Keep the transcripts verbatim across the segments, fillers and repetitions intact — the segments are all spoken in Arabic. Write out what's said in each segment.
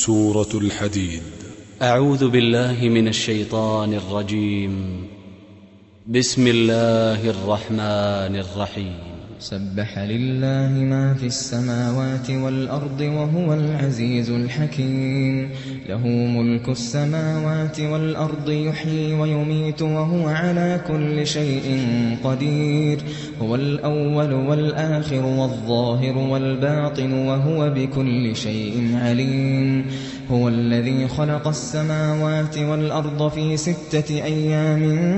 سورة الحديد. أعوذ بالله من الشيطان الرجيم. بسم الله الرحمن الرحيم. سبح لله ما في السماوات والأرض وهو العزيز الحكيم. له ملك السماوات والأرض يحيي ويميت وهو على كل شيء قدير. هو الأول والآخر والظاهر والباطن وهو بكل شيء عليم. هو الذي خلق السماوات والأرض في ستة أيام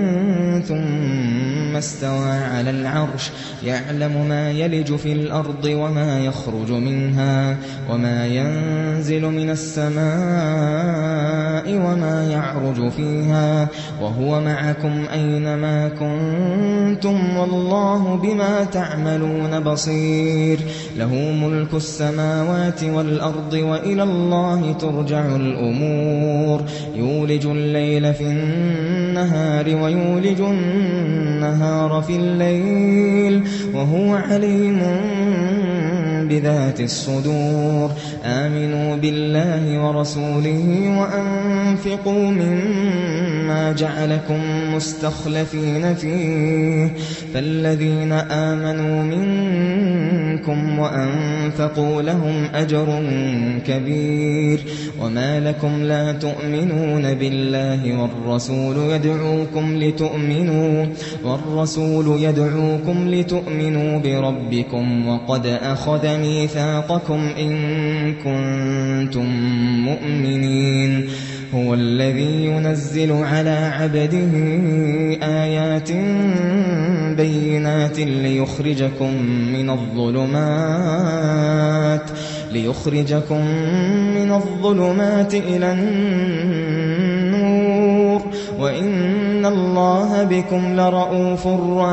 ثم استوى على العرش يعلم ما يلج في الأرض وما يخرج منها وما ينزل من السماء وما يعرج فيها وهو معكم أينما كنتم والله بما تعملون بصير. له ملك السماوات والأرض وإلى الله ترجع الأمور. يولج الليل في النهار ويولج النهار في الليل وهو عليم بذات الصدور. آمنوا بالله ورسوله وأنفقوا مما جعلكم مستخلفين فيه فالذين آمنوا منكم وأنفقوا لهم أجر كبير. وما لكم لا تؤمنون بالله والرسول يدعوكم لتؤمنوا والرسول يدعوكم لتؤمنوا بربكم وقد أخذ ميثاقكم إن كنتم مؤمنين. هو الذي ينزل على عبده آيات بينات ليخرجكم من الظلمات ليخرجكم من الظلمات إلى النور وإن الله بكم لرءوف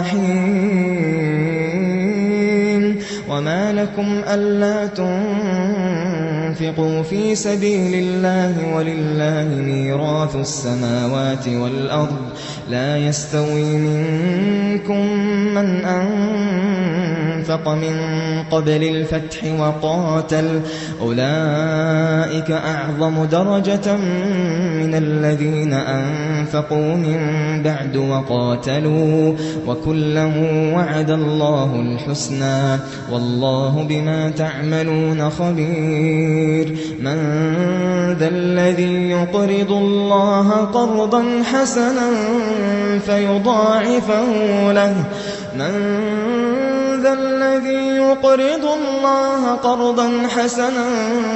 رحيم. وما لكم ألا تنفقوا في سبيل الله ولله ميراث السماوات والأرض لا يستوي منكم من أنفق من قبل الفتح وقاتل أولئك أعظم درجة من الذين أنفقوا من بعد وقاتلوا وكلا وعد الله الحسنى والله بما تعملون خبير. من ذا الذي يقرض الله قرضا حسنا فيضاعفه له من ذا الذي يقرض الله قرضا حسنا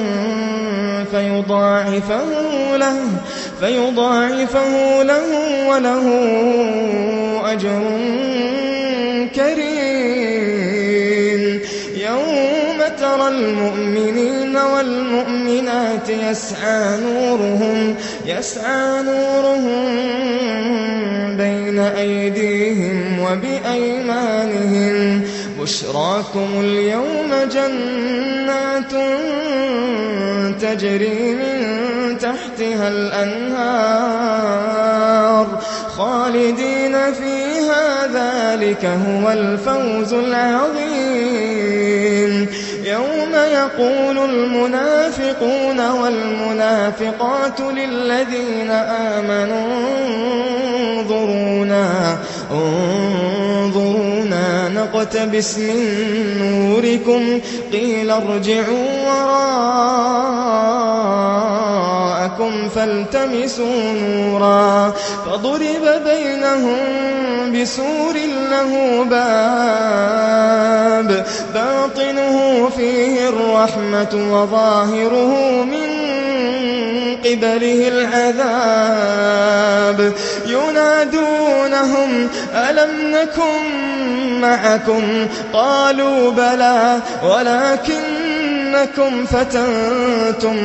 فيضاعفه له فيضاعفه له وله أجر كريم. يوم ترى المؤمنين والمؤمنات يسعى نورهم يسعى نورهم بين أيديهم وبأيمانهم بشراكم اليوم جنات تجري من تحتها الأنهار خالدين فيها ذلك هو الفوز العظيم. يوم يقول المنافقون والمنافقات للذين آمنوا انظرونا انظرونا نقتبس من نوركم قيل ارجعوا وراءكم فالتمسوا نورا فضرب بينهم بسور له باب باطنه فيه الرحمة وظاهره من قبله العذاب. ينادونهم ألم نكن معكم قالوا بلى ولكنكم فتنتم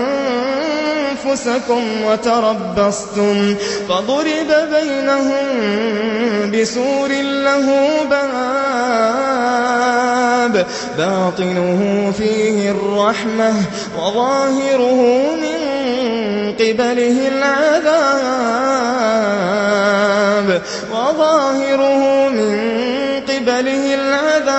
أنفسكم وتربصتم فضرب بينهم بسور له باب باطنه فيه الرحمة وظاهره من قبله العذاب وظاهره من قبله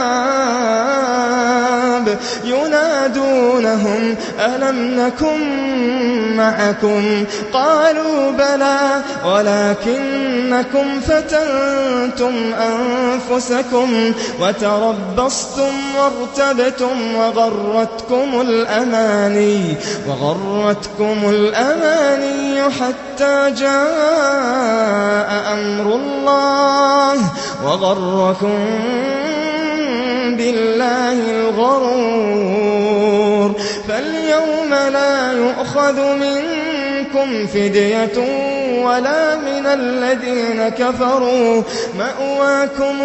العذاب. ينادونهم ألم نكن معكم؟ قالوا بلى ولكنكم فتنتم أنفسكم وتربصتم وارتبتم وغرتكم الأماني وغرتكم الأماني حتى جاء أمر الله وغركم بالله الغرور. فاليوم لا يؤخذ منكم فدية ولا من الذين كفروا مأواكم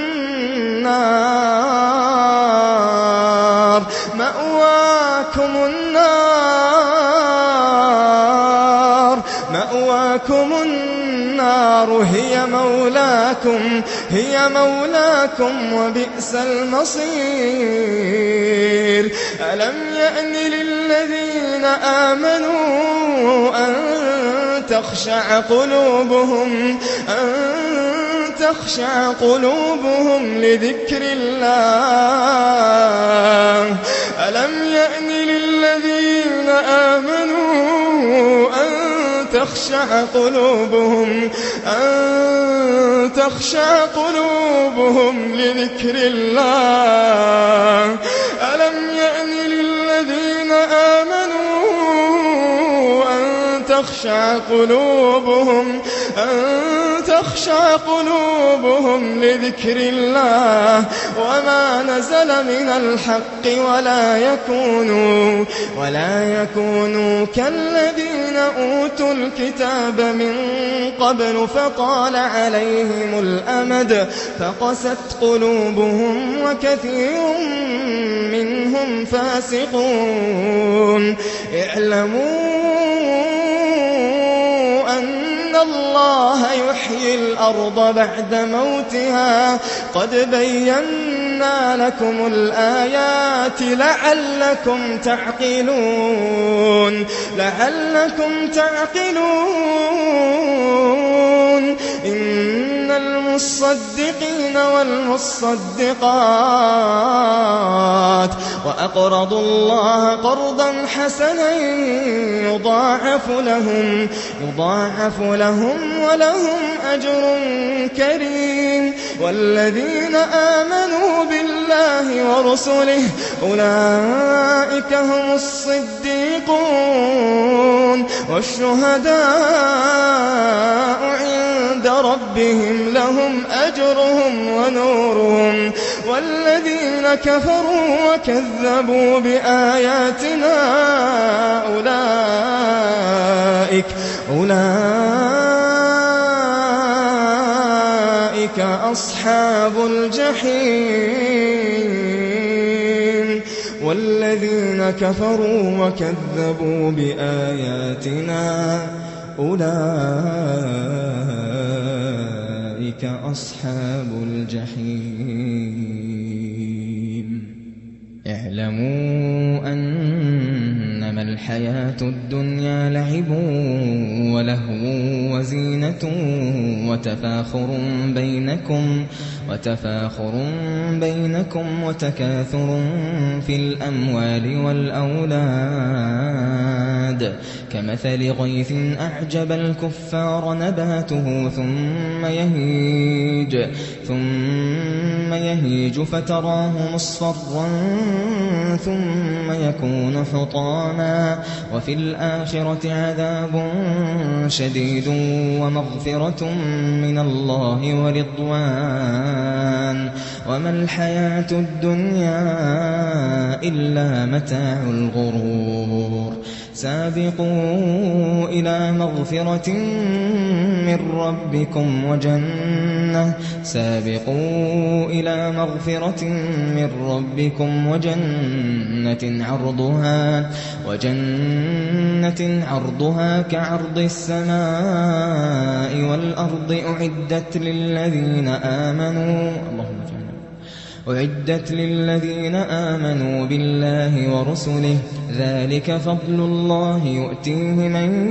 النار مأواكم النار مأواكم النار هي مولاكم هي مولاكم وبئس المصير. ألم يأن للذين آمنوا أن تخشع قلوبهم أن تخشع قلوبهم لذكر الله ألم يأن للذين آمنوا أن تخشع قلوبهم أن تخشع قلوبهم لذكر الله ألم يأن للذين آمنوا أن تخشع قلوبهم أن تخشع قلوبهم لذكر الله وما نزل من الحق ولا يكونوا ولا يكونوا كالذين أوتوا الكتاب من قبل فطال عليهم الأمد فقست قلوبهم وكثير منهم فاسقون. اعلموا أن الله يحيي الأرض بعد موتها قد بينا لكم الآيات لعلكم تعقلون لعلكم تعقلون. إن المصدقين والمصدقات وأقرضوا الله قرضا حسنا يضاعف لهم يضاعف لهم ولهم أجر كريم. والذين آمنوا بالله ورسله أولئك هم الصديقون والشهداء عند ربهم لهم أجرهم ونورهم. والذين كفروا وكذبوا بآياتنا أولئك أولئك أصحاب الجحيم. والذين كفروا وكذبوا بآياتنا أولئك أصحاب الجحيم. اعلموا أنما الحياة الدنيا لعب ولهو وزينة وتفاخر بينكم وتفاخر بينكم وتكاثر في الأموال والأولاد كمثل غيث أعجب الكفار نباته ثم يهيج ثم يهيج فتراه مصفرا ثم يكون حطاما وفي الآخرة عذاب شديد ومغفرة من الله ورضوان وما الحياة الدنيا إلا متاع الغرور. سابقوا إلى مغفرة من ربكم وجنة سابقوا إلى مغفرة من ربكم وجنة عرضها وجنة عرضها كعرض السماء والأرض أعدت للذين آمنوا اللهم أعدت للذين آمنوا بالله ورسله ذلك فضل الله يؤتيه من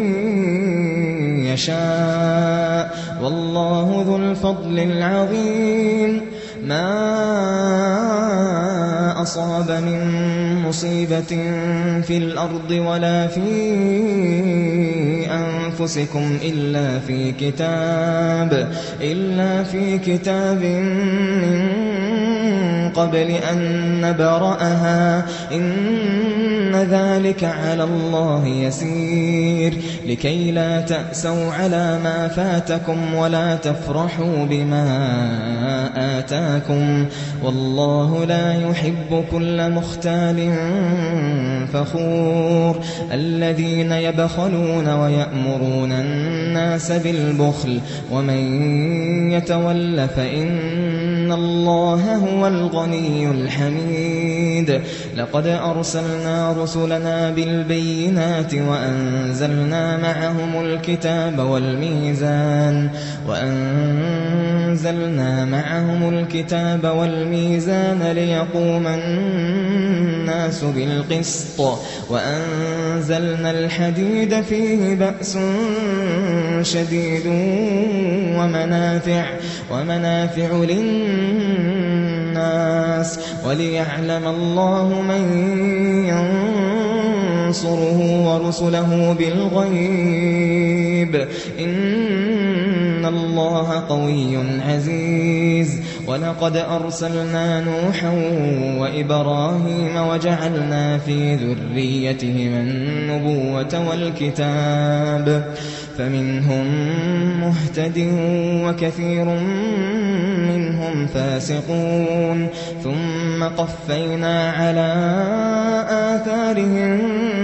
يشاء والله ذو الفضل العظيم. ما أصاب من مصيبة في الأرض ولا في أنفسكم إلا في كتاب إلا في كتاب من قبل أن نبرأها إن ذلك على الله يسير لكي لا تأسوا على ما فاتكم ولا تفرحوا بما آتاكم والله لا يحب كل مختال فخور الذين يبخلون ويأمرون الناس بالبخل ومن يتول فإن الله هو الغني الحميد لقد أرسلنا رسلنا بالبينات وأنزلنا معهم الكتاب والميزان وأنزلنا معهم الكتاب والميزان ليقوم الناس بالقسط وأنزلنا الحديد فيه بأس شديد ومنافع ومنافع للناس وليعلم الله من ينصره ورسله بالغيب إن الله قوي عزيز ولقد أرسلنا نوحا وإبراهيم وجعلنا في ذريتهما النبوة والكتاب فمنهم مهتد وكثير منهم فاسقون ثم قفينا على آثارهم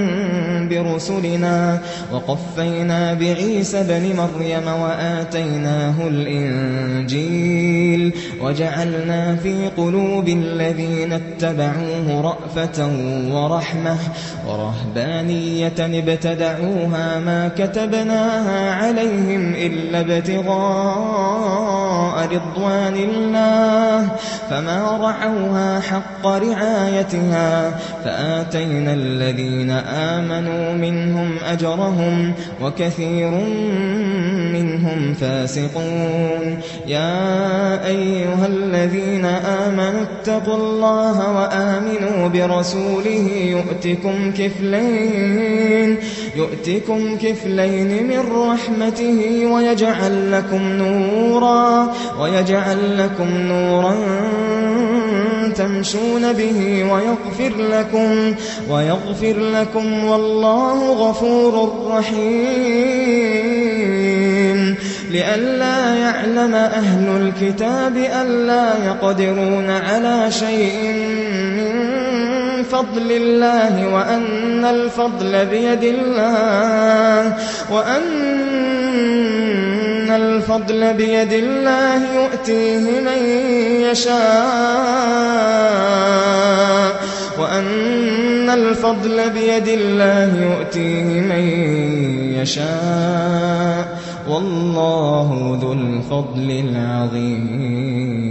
برسلنا وقفينا بعيسى بن مريم وآتيناه الإنجيل وجعلنا في قلوب الذين اتبعوه رأفة ورحمة ورهبانية ابتدعوها ما كتبناها عليهم إلا ابتغاء رضوان الله فما رعوها حق رعايتها فآتينا الذين آمنوا منهم أجرهم وكثير منهم فاسقون يا أيها الذين آمنوا اتقوا الله وآمنوا برسوله يؤتكم كفلين يؤتكم كفلين من رحمته ويجعل لكم نورا ويجعل لكم نورا تمشون به ويغفر لكم ويغفر لكم والله غفور رحيم لئلا يعلم أهل الكتاب ألا يقدرون على شيء من فضل الله وأن الفضل بيد الله وأن الفضل بيد الله يؤتيه من يشاء وأن الفضل بيد الله يؤتيه من يشاء والله ذو الفضل العظيم